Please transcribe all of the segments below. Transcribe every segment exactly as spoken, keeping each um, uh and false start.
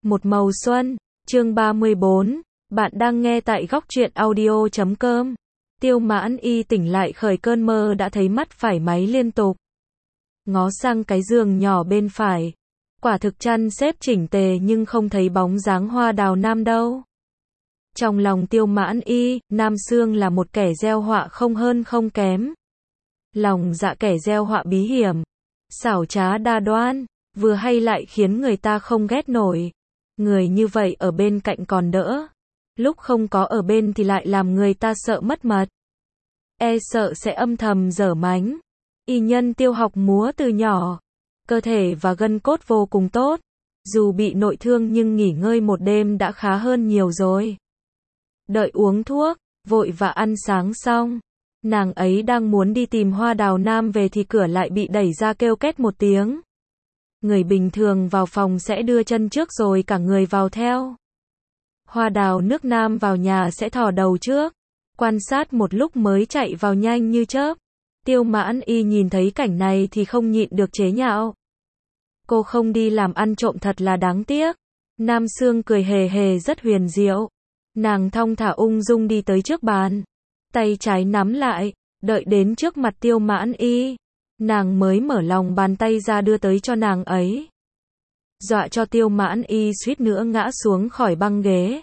Một màu xuân, chương ba mươi bốn, bạn đang nghe tại góc truyện audio chấm com. Tiêu Mãn Y tỉnh lại khởi cơn mơ đã thấy mắt phải máy liên tục. Ngó sang cái giường nhỏ bên phải. Quả thực chăn xếp chỉnh tề nhưng không thấy bóng dáng Hoa Đào Nam đâu. Trong lòng Tiêu Mãn Y, Nam Xương là một kẻ gieo họa không hơn không kém. Lòng dạ kẻ gieo họa bí hiểm, xảo trá đa đoan, vừa hay lại khiến người ta không ghét nổi. Người như vậy ở bên cạnh còn đỡ, lúc không có ở bên thì lại làm người ta sợ mất mật. E sợ sẽ âm thầm dở mánh. Y nhân Tiêu học múa từ nhỏ, cơ thể và gân cốt vô cùng tốt. Dù bị nội thương nhưng nghỉ ngơi một đêm đã khá hơn nhiều rồi. Đợi uống thuốc, vội và ăn sáng xong, nàng ấy đang muốn đi tìm Hoa Đào Nam về thì cửa lại bị đẩy ra kêu két một tiếng. Người bình thường vào phòng sẽ đưa chân trước rồi cả người vào theo. Hoa Đào nước Nam vào nhà sẽ thò đầu trước, quan sát một lúc mới chạy vào nhanh như chớp. Tiêu Mãn Y nhìn thấy cảnh này thì không nhịn được chế nhạo. Cô không đi làm ăn trộm thật là đáng tiếc. Nam Xương cười hề hề rất huyền diệu. Nàng thong thả ung dung đi tới trước bàn, tay trái nắm lại, đợi đến trước mặt Tiêu Mãn Y, nàng mới mở lòng bàn tay ra đưa tới cho nàng ấy. Dọa cho Tiêu Mãn Y suýt nữa ngã xuống khỏi băng ghế.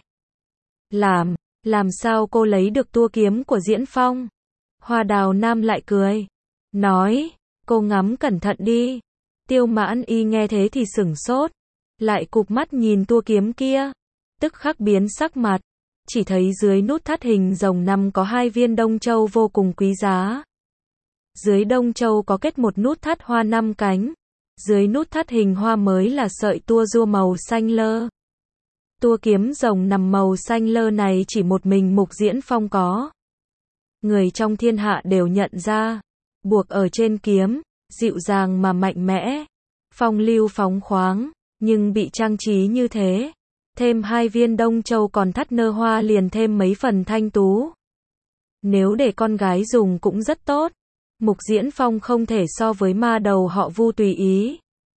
Làm, làm sao cô lấy được tua kiếm của Diễn Phong? Hoa Đào Nam lại cười, nói, cô ngắm cẩn thận đi. Tiêu Mãn Y nghe thế thì sửng sốt, lại cụp mắt nhìn tua kiếm kia, tức khắc biến sắc mặt. Chỉ thấy dưới nút thắt hình rồng năm có hai viên đông châu vô cùng quý giá. Dưới đông châu có kết một nút thắt hoa năm cánh. Dưới nút thắt hình hoa mới là sợi tua rua màu xanh lơ. Tua kiếm rồng nằm màu xanh lơ này chỉ một mình Mục Diễn Phong có. Người trong thiên hạ đều nhận ra. Buộc ở trên kiếm, dịu dàng mà mạnh mẽ. Phong lưu phóng khoáng, nhưng bị trang trí như thế. Thêm hai viên đông châu còn thắt nơ hoa liền thêm mấy phần thanh tú. Nếu để con gái dùng cũng rất tốt. Mục Diễn Phong không thể so với ma đầu họ Vu tùy ý.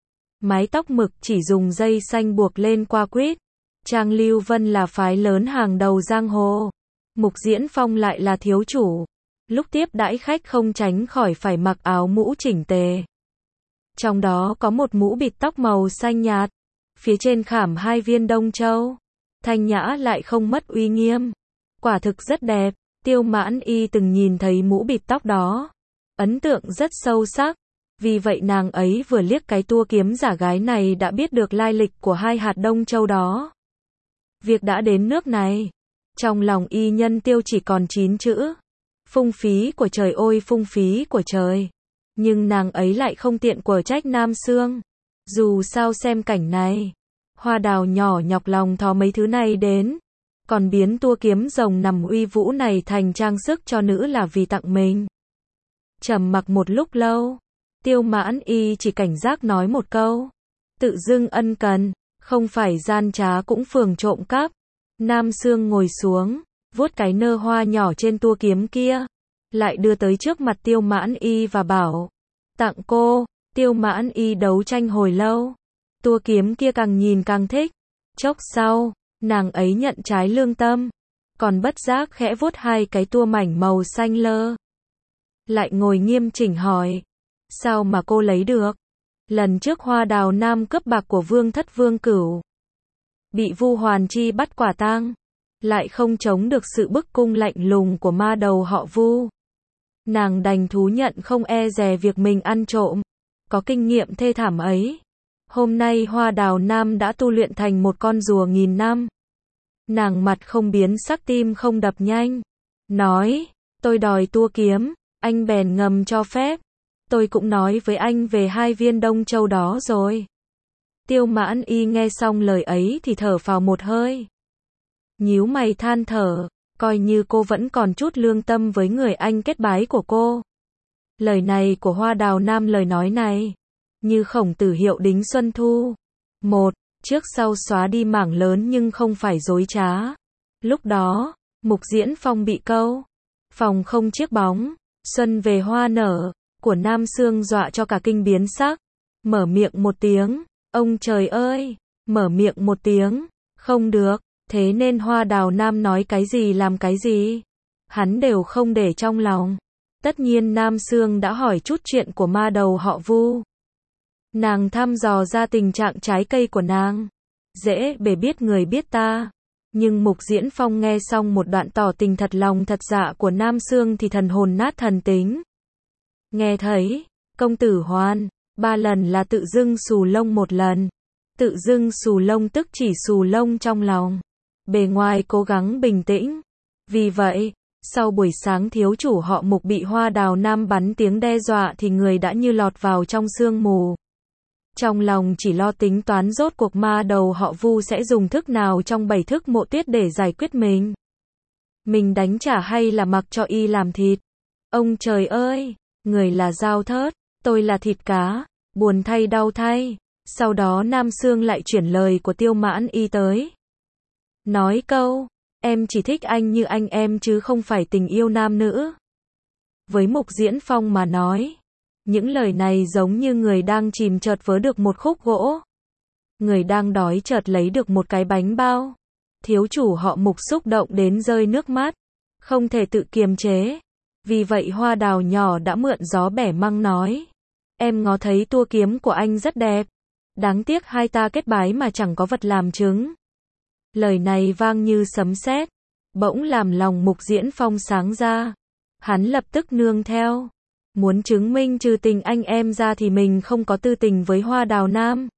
Mái tóc mực chỉ dùng dây xanh buộc lên qua quýt. Trang Lưu Vân là phái lớn hàng đầu giang hồ. Mục Diễn Phong lại là thiếu chủ. Lúc tiếp đãi khách không tránh khỏi phải mặc áo mũ chỉnh tề. Trong đó có một mũ bịt tóc màu xanh nhạt. Phía trên khảm hai viên đông châu. Thanh nhã lại không mất uy nghiêm. Quả thực rất đẹp. Tiêu Mãn Y từng nhìn thấy mũ bịt tóc đó. Ấn tượng rất sâu sắc. Vì vậy nàng ấy vừa liếc cái tua kiếm giả gái này đã biết được lai lịch của hai hạt đông châu đó. Việc đã đến nước này. Trong lòng y nhân Tiêu chỉ còn chín chữ. Phung phí của trời ôi phung phí của trời. Nhưng nàng ấy lại không tiện quở trách Nam Xương. Dù sao xem cảnh này, Hoa Đào nhỏ nhọc lòng thò mấy thứ này đến, còn biến tua kiếm rồng nằm uy vũ này thành trang sức cho nữ là vì tặng mình. Trầm mặc một lúc lâu, Tiêu Mãn Y chỉ cảnh giác nói một câu, tự dưng ân cần, không phải gian trá cũng phường trộm cắp. Nam Xương ngồi xuống, vuốt cái nơ hoa nhỏ trên tua kiếm kia, lại đưa tới trước mặt Tiêu Mãn Y và bảo, tặng cô. Tiêu Mãn Y đấu tranh hồi lâu. Tua kiếm kia càng nhìn càng thích. Chốc sau, nàng ấy nhận trái lương tâm. Còn bất giác khẽ vuốt hai cái tua mảnh màu xanh lơ. Lại ngồi nghiêm chỉnh hỏi. Sao mà cô lấy được? Lần trước Hoa Đào Nam cướp bạc của Vương Thất Vương Cửu. Bị Vu Hoàn Chi bắt quả tang. Lại không chống được sự bức cung lạnh lùng của ma đầu họ Vu. Nàng đành thú nhận không e dè việc mình ăn trộm. Có kinh nghiệm thê thảm ấy. Hôm nay Hoa Đào Nam đã tu luyện thành một con rùa nghìn năm. Nàng mặt không biến sắc tim không đập nhanh. Nói, tôi đòi tua kiếm, anh bèn ngầm cho phép. Tôi cũng nói với anh về hai viên đông châu đó rồi. Tiêu Mãn Y nghe xong lời ấy thì thở phào một hơi. Nhíu mày than thở, coi như cô vẫn còn chút lương tâm với người anh kết bái của cô. Lời này của Hoa Đào Nam lời nói này, như Khổng Tử hiệu đính Xuân Thu. Một, trước sau xóa đi mảng lớn nhưng không phải dối trá. Lúc đó, Mục Diễn Phong bị câu. Phòng không chiếc bóng, xuân về hoa nở, của Nam Xương dọa cho cả kinh biến sắc. Mở miệng một tiếng, ông trời ơi, mở miệng một tiếng, không được, thế nên Hoa Đào Nam nói cái gì làm cái gì. Hắn đều không để trong lòng. Tất nhiên Nam Sương đã hỏi chút chuyện của ma đầu họ Vu. Nàng thăm dò ra tình trạng trái cây của nàng. Dễ bề biết người biết ta. Nhưng Mục Diễn Phong nghe xong một đoạn tỏ tình thật lòng thật dạ của Nam Sương thì thần hồn nát thần tính. Nghe thấy, công tử Hoan, ba lần là tự dưng xù lông một lần. Tự dưng xù lông tức chỉ xù lông trong lòng. Bề ngoài cố gắng bình tĩnh. Vì vậy, sau buổi sáng thiếu chủ họ Mục bị Hoa Đào Nam bắn tiếng đe dọa thì người đã như lọt vào trong sương mù. Trong lòng chỉ lo tính toán rốt cuộc ma đầu họ Vu sẽ dùng thức nào trong bảy thức mộ tuyết để giải quyết mình. Mình đánh trả hay là mặc cho y làm thịt. Ông trời ơi, người là dao thớt, tôi là thịt cá, buồn thay đau thay. Sau đó Nam Sương lại chuyển lời của Tiêu Mãn Y tới. Nói câu, em chỉ thích anh như anh em chứ không phải tình yêu nam nữ. Với Mục Diễn Phong mà nói, những lời này giống như người đang chìm chợt vớ được một khúc gỗ. Người đang đói chợt lấy được một cái bánh bao. Thiếu chủ họ Mục xúc động đến rơi nước mắt. Không thể tự kiềm chế. Vì vậy Hoa Đào nhỏ đã mượn gió bẻ măng nói. Em ngó thấy tua kiếm của anh rất đẹp. Đáng tiếc hai ta kết bái mà chẳng có vật làm chứng. Lời này vang như sấm sét, bỗng làm lòng Mục Diễn Phong sáng ra. Hắn lập tức nương theo. Muốn chứng minh trừ tình anh em ra thì mình không có tư tình với Hoa Đào Nam.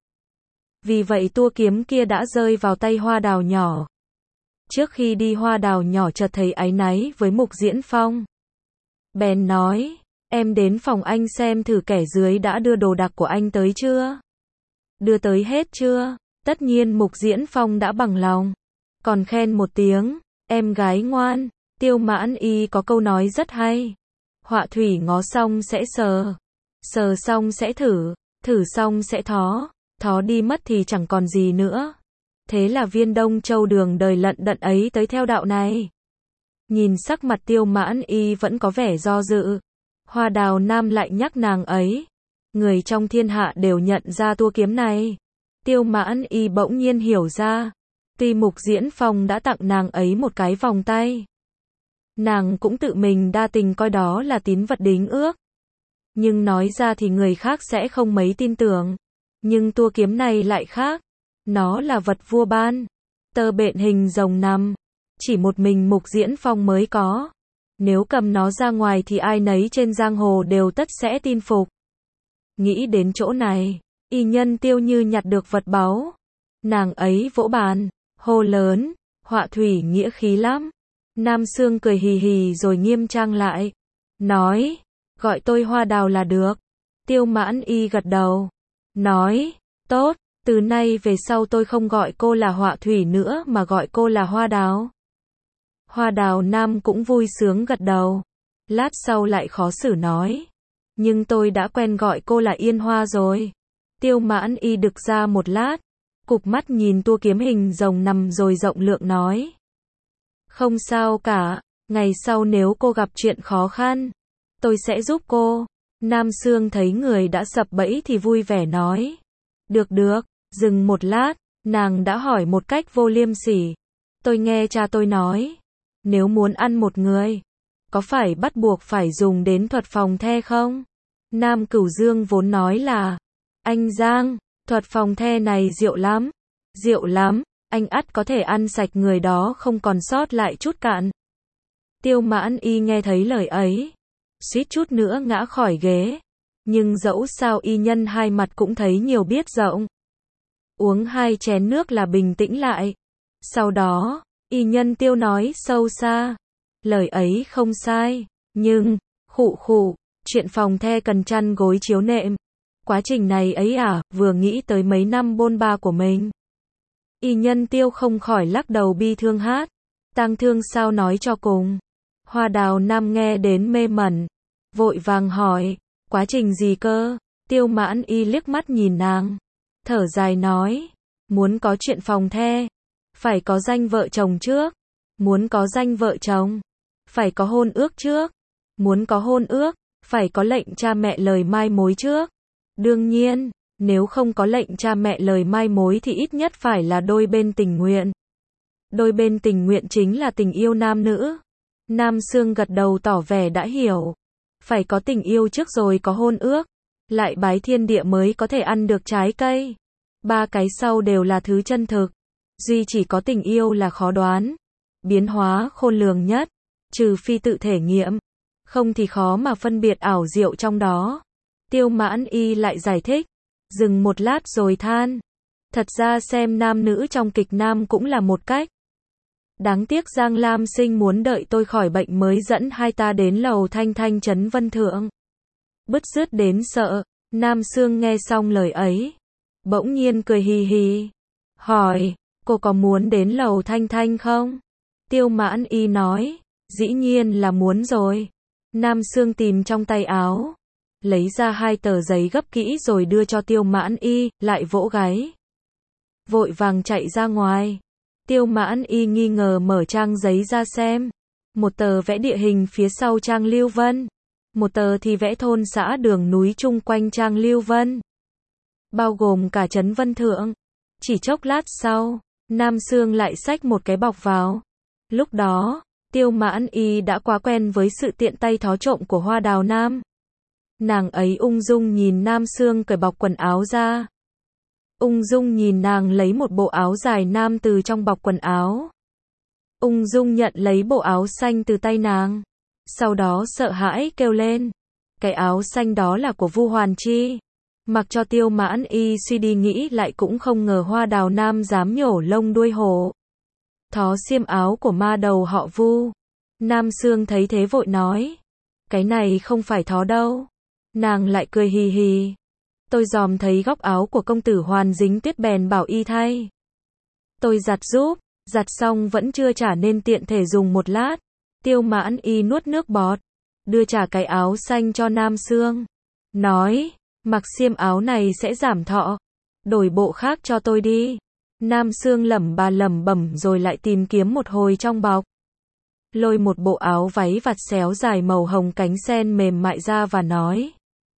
Vì vậy tua kiếm kia đã rơi vào tay Hoa Đào nhỏ. Trước khi đi Hoa Đào nhỏ chợt thấy áy náy với Mục Diễn Phong. Bèn nói, em đến phòng anh xem thử kẻ dưới đã đưa đồ đạc của anh tới chưa? Đưa tới hết chưa? Tất nhiên Mục Diễn Phong đã bằng lòng. Còn khen một tiếng, em gái ngoan. Tiêu Mãn Y có câu nói rất hay. Họa thủy ngó xong sẽ sờ. Sờ xong sẽ thử. Thử xong sẽ thó. Thó đi mất thì chẳng còn gì nữa. Thế là viên Đông Châu đường đời lận đận ấy tới theo đạo này. Nhìn sắc mặt Tiêu Mãn Y vẫn có vẻ do dự. Hoa Đào Nam lại nhắc nàng ấy. Người trong thiên hạ đều nhận ra tua kiếm này. Tiêu Mãn Y bỗng nhiên hiểu ra. Tuy Mục Diễn Phong đã tặng nàng ấy một cái vòng tay. Nàng cũng tự mình đa tình coi đó là tín vật đính ước. Nhưng nói ra thì người khác sẽ không mấy tin tưởng. Nhưng tua kiếm này lại khác. Nó là vật vua ban. Tơ bện hình rồng nằm. Chỉ một mình Mục Diễn Phong mới có. Nếu cầm nó ra ngoài thì ai nấy trên giang hồ đều tất sẽ tin phục. Nghĩ đến chỗ này, y nhân Tiêu như nhặt được vật báu. Nàng ấy vỗ bàn, hô lớn, họa thủy nghĩa khí lắm. Nam Sương cười hì hì rồi nghiêm trang lại. Nói, gọi tôi Hoa Đào là được. Tiêu Mãn Y gật đầu. Nói, tốt, từ nay về sau tôi không gọi cô là họa thủy nữa mà gọi cô là Hoa Đào. Hoa Đào Nam cũng vui sướng gật đầu. Lát sau lại khó xử nói. Nhưng tôi đã quen gọi cô là Yên Hoa rồi. Tiêu Mãn Y đực ra một lát. Cụp mắt nhìn tua kiếm hình rồng nằm rồi rộng lượng nói. Không sao cả, ngày sau nếu cô gặp chuyện khó khăn, tôi sẽ giúp cô. Nam Sương thấy người đã sập bẫy thì vui vẻ nói. Được được, dừng một lát, nàng đã hỏi một cách vô liêm sỉ. Tôi nghe cha tôi nói, nếu muốn ăn một người, có phải bắt buộc phải dùng đến thuật phòng the không? Nam Cửu Dương vốn nói là, anh Giang, thuật phòng the này diệu lắm, diệu lắm, anh ắt có thể ăn sạch người đó không còn sót lại chút cạn. Tiêu Mãn Y nghe thấy lời ấy, suýt chút nữa ngã khỏi ghế, nhưng dẫu sao y nhân hai mặt cũng thấy nhiều biết rộng. Uống hai chén nước là bình tĩnh lại. Sau đó, y nhân Tiêu nói sâu xa, lời ấy không sai, nhưng, khụ khụ, chuyện phòng the cần chăn gối chiếu nệm. Quá trình này ấy à, vừa nghĩ tới mấy năm bôn ba của mình. Y nhân Tiêu không khỏi lắc đầu bi thương hát. Tang thương sao nói cho cùng. Hoa Đào Nam nghe đến mê mẩn. Vội vàng hỏi, quá trình gì cơ? Tiêu Mãn Y liếc mắt nhìn nàng. Thở dài nói, muốn có chuyện phòng the, phải có danh vợ chồng trước. Muốn có danh vợ chồng, phải có hôn ước trước. Muốn có hôn ước, phải có lệnh cha mẹ lời mai mối trước. Đương nhiên, Nếu không có lệnh cha mẹ lời mai mối thì ít nhất phải là đôi bên tình nguyện. Đôi bên tình nguyện chính là tình yêu nam nữ. Nam Sương gật đầu tỏ vẻ đã hiểu. Phải có tình yêu trước rồi có hôn ước. Lại bái thiên địa mới có thể ăn được trái cây. Ba cái sau đều là thứ chân thực. Duy chỉ có tình yêu là khó đoán. Biến hóa khôn lường nhất. Trừ phi tự thể nghiệm. Không thì khó mà phân biệt ảo diệu trong đó. Tiêu Mãn Y lại giải thích. Dừng một lát rồi than. Thật ra xem nam nữ trong kịch nam cũng là một cách. Đáng tiếc Giang Lam Sinh muốn đợi tôi khỏi bệnh mới dẫn hai ta đến lầu Thanh Thanh trấn Vân Thượng. Bứt rứt đến sợ. Nam Sương nghe xong lời ấy. Bỗng nhiên cười hì hì. Hỏi, cô có muốn đến lầu Thanh Thanh không? Tiêu Mãn Y nói. Dĩ nhiên là muốn rồi. Nam Sương tìm trong tay áo. Lấy ra hai tờ giấy gấp kỹ rồi đưa cho Tiêu Mãn Y, lại vỗ gáy. Vội vàng chạy ra ngoài. Tiêu Mãn Y nghi ngờ mở trang giấy ra xem. Một tờ vẽ địa hình phía sau trang Lưu Vân. Một tờ thì vẽ thôn xã đường núi chung quanh trang Lưu Vân. Bao gồm cả trấn Vân Thượng. Chỉ chốc lát sau, Nam Sương lại xách một cái bọc vào. Lúc đó, Tiêu Mãn Y đã quá quen với sự tiện tay thó trộm của Hoa Đào Nam. Nàng ấy ung dung nhìn Nam Sương cởi bọc quần áo ra. Ung dung nhìn nàng lấy một bộ áo dài nam từ trong bọc quần áo. Ung dung nhận lấy bộ áo xanh từ tay nàng. Sau đó sợ hãi kêu lên. Cái áo xanh đó là của Vu Hoàn Chi. Mặc cho Tiêu Mãn Y suy đi nghĩ lại cũng không ngờ Hoa Đào Nam dám nhổ lông đuôi hổ. Thó xiêm áo của ma đầu họ Vu. Nam Sương thấy thế vội nói. Cái này không phải thó đâu. Nàng lại cười hì hì. Tôi dòm thấy góc áo của công tử Hoàn dính tuyết bèn bảo y thay. Tôi giặt giúp, giặt xong vẫn chưa trả nên tiện thể dùng một lát. Tiêu Mãn Y nuốt nước bọt, đưa trả cái áo xanh cho Nam Sương. Nói, mặc xiêm áo này sẽ giảm thọ. Đổi bộ khác cho tôi đi. Nam Sương lẩm bà lẩm bẩm rồi lại tìm kiếm một hồi trong bọc. Lôi một bộ áo váy vạt xéo dài màu hồng cánh sen mềm mại ra và nói.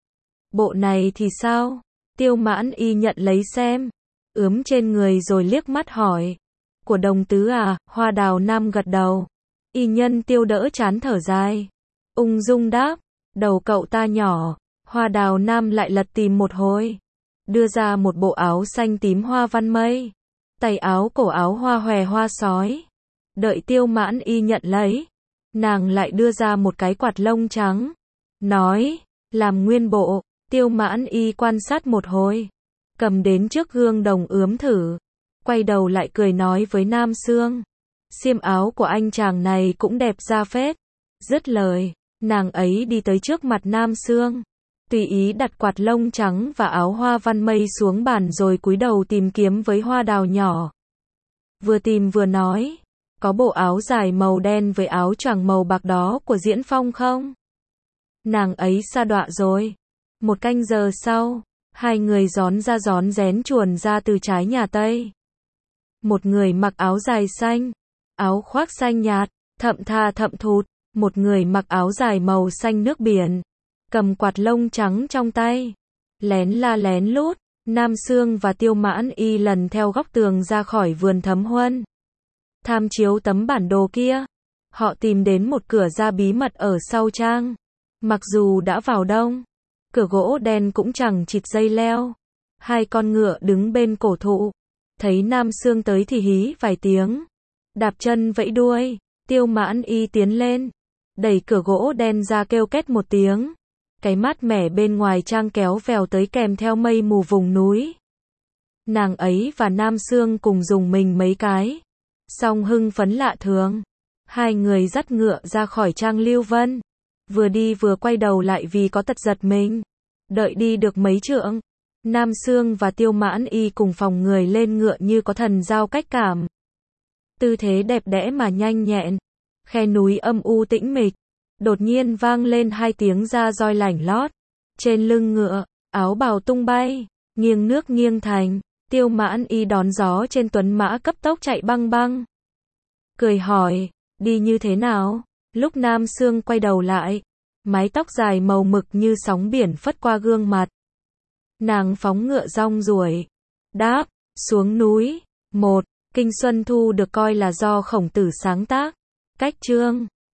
Bộ này thì sao? Tiêu Mãn Y nhận lấy xem. Ướm trên người rồi liếc mắt hỏi. Của Đồng Tứ à? Hoa Đào Nam gật đầu. Y nhân Tiêu đỡ chán thở dài. Ung dung đáp. Đầu cậu ta nhỏ. Hoa Đào Nam lại lật tìm một hồi. Đưa ra một bộ áo xanh tím hoa văn mây. Tay áo cổ áo hoa hòe hoa sói. Đợi Tiêu Mãn Y nhận lấy. Nàng lại đưa ra một cái quạt lông trắng. Nói. Làm nguyên bộ. Tiêu Mãn Y quan sát một hồi. Cầm đến trước gương đồng ướm thử. Quay đầu lại cười nói với Nam Sương. Xiêm áo của anh chàng này cũng đẹp ra phết. Dứt lời, nàng ấy đi tới trước mặt Nam Sương. Tùy ý đặt quạt lông trắng và áo hoa văn mây xuống bàn rồi cúi đầu tìm kiếm với hoa đào nhỏ. Vừa tìm vừa nói. Có bộ áo dài màu đen với áo choàng màu bạc đó của Diễn Phong không? Nàng ấy sa đọa rồi. Một canh giờ sau, hai người gión ra gión rén chuồn ra từ trái nhà Tây. Một người mặc áo dài xanh, áo khoác xanh nhạt, thậm tha thậm thụt. Một người mặc áo dài màu xanh nước biển, cầm quạt lông trắng trong tay. Lén la lén lút, Nam Sương và Tiêu Mãn Y lần theo góc tường ra khỏi vườn Thấm Huân. Tham chiếu tấm bản đồ kia, họ tìm đến một cửa ra bí mật ở sau trang. Mặc dù đã vào đông, cửa gỗ đen cũng chẳng chịt dây leo. Hai con ngựa đứng bên cổ thụ. Thấy Nam Sương tới thì hí vài tiếng. Đạp chân vẫy đuôi. Tiêu Mãn Y tiến lên. Đẩy cửa gỗ đen ra kêu két một tiếng. Cái mát mẻ bên ngoài trang kéo vèo tới kèm theo mây mù vùng núi. Nàng ấy và Nam Sương cùng dùng mình mấy cái. Xong hưng phấn lạ thường. Hai người dắt ngựa ra khỏi trang Lưu Vân. Vừa đi vừa quay đầu lại vì có tật giật mình. Đợi đi được mấy trượng, Nam Sương và Tiêu Mãn Y cùng phòng người lên ngựa như có thần giao cách cảm. Tư thế đẹp đẽ mà nhanh nhẹn. Khe núi âm u tĩnh mịch. Đột nhiên vang lên hai tiếng da roi lảnh lót. Trên lưng ngựa, áo bào tung bay, nghiêng nước nghiêng thành. Tiêu Mãn Y đón gió trên tuấn mã cấp tốc chạy băng băng. Cười hỏi, đi như thế nào? Lúc Nam Sương quay đầu lại, mái tóc dài màu mực như sóng biển phất qua gương mặt. Nàng phóng ngựa rong ruổi. Đáp, xuống núi. một. Kinh Xuân Thu được coi là do Khổng Tử sáng tác. Cách chương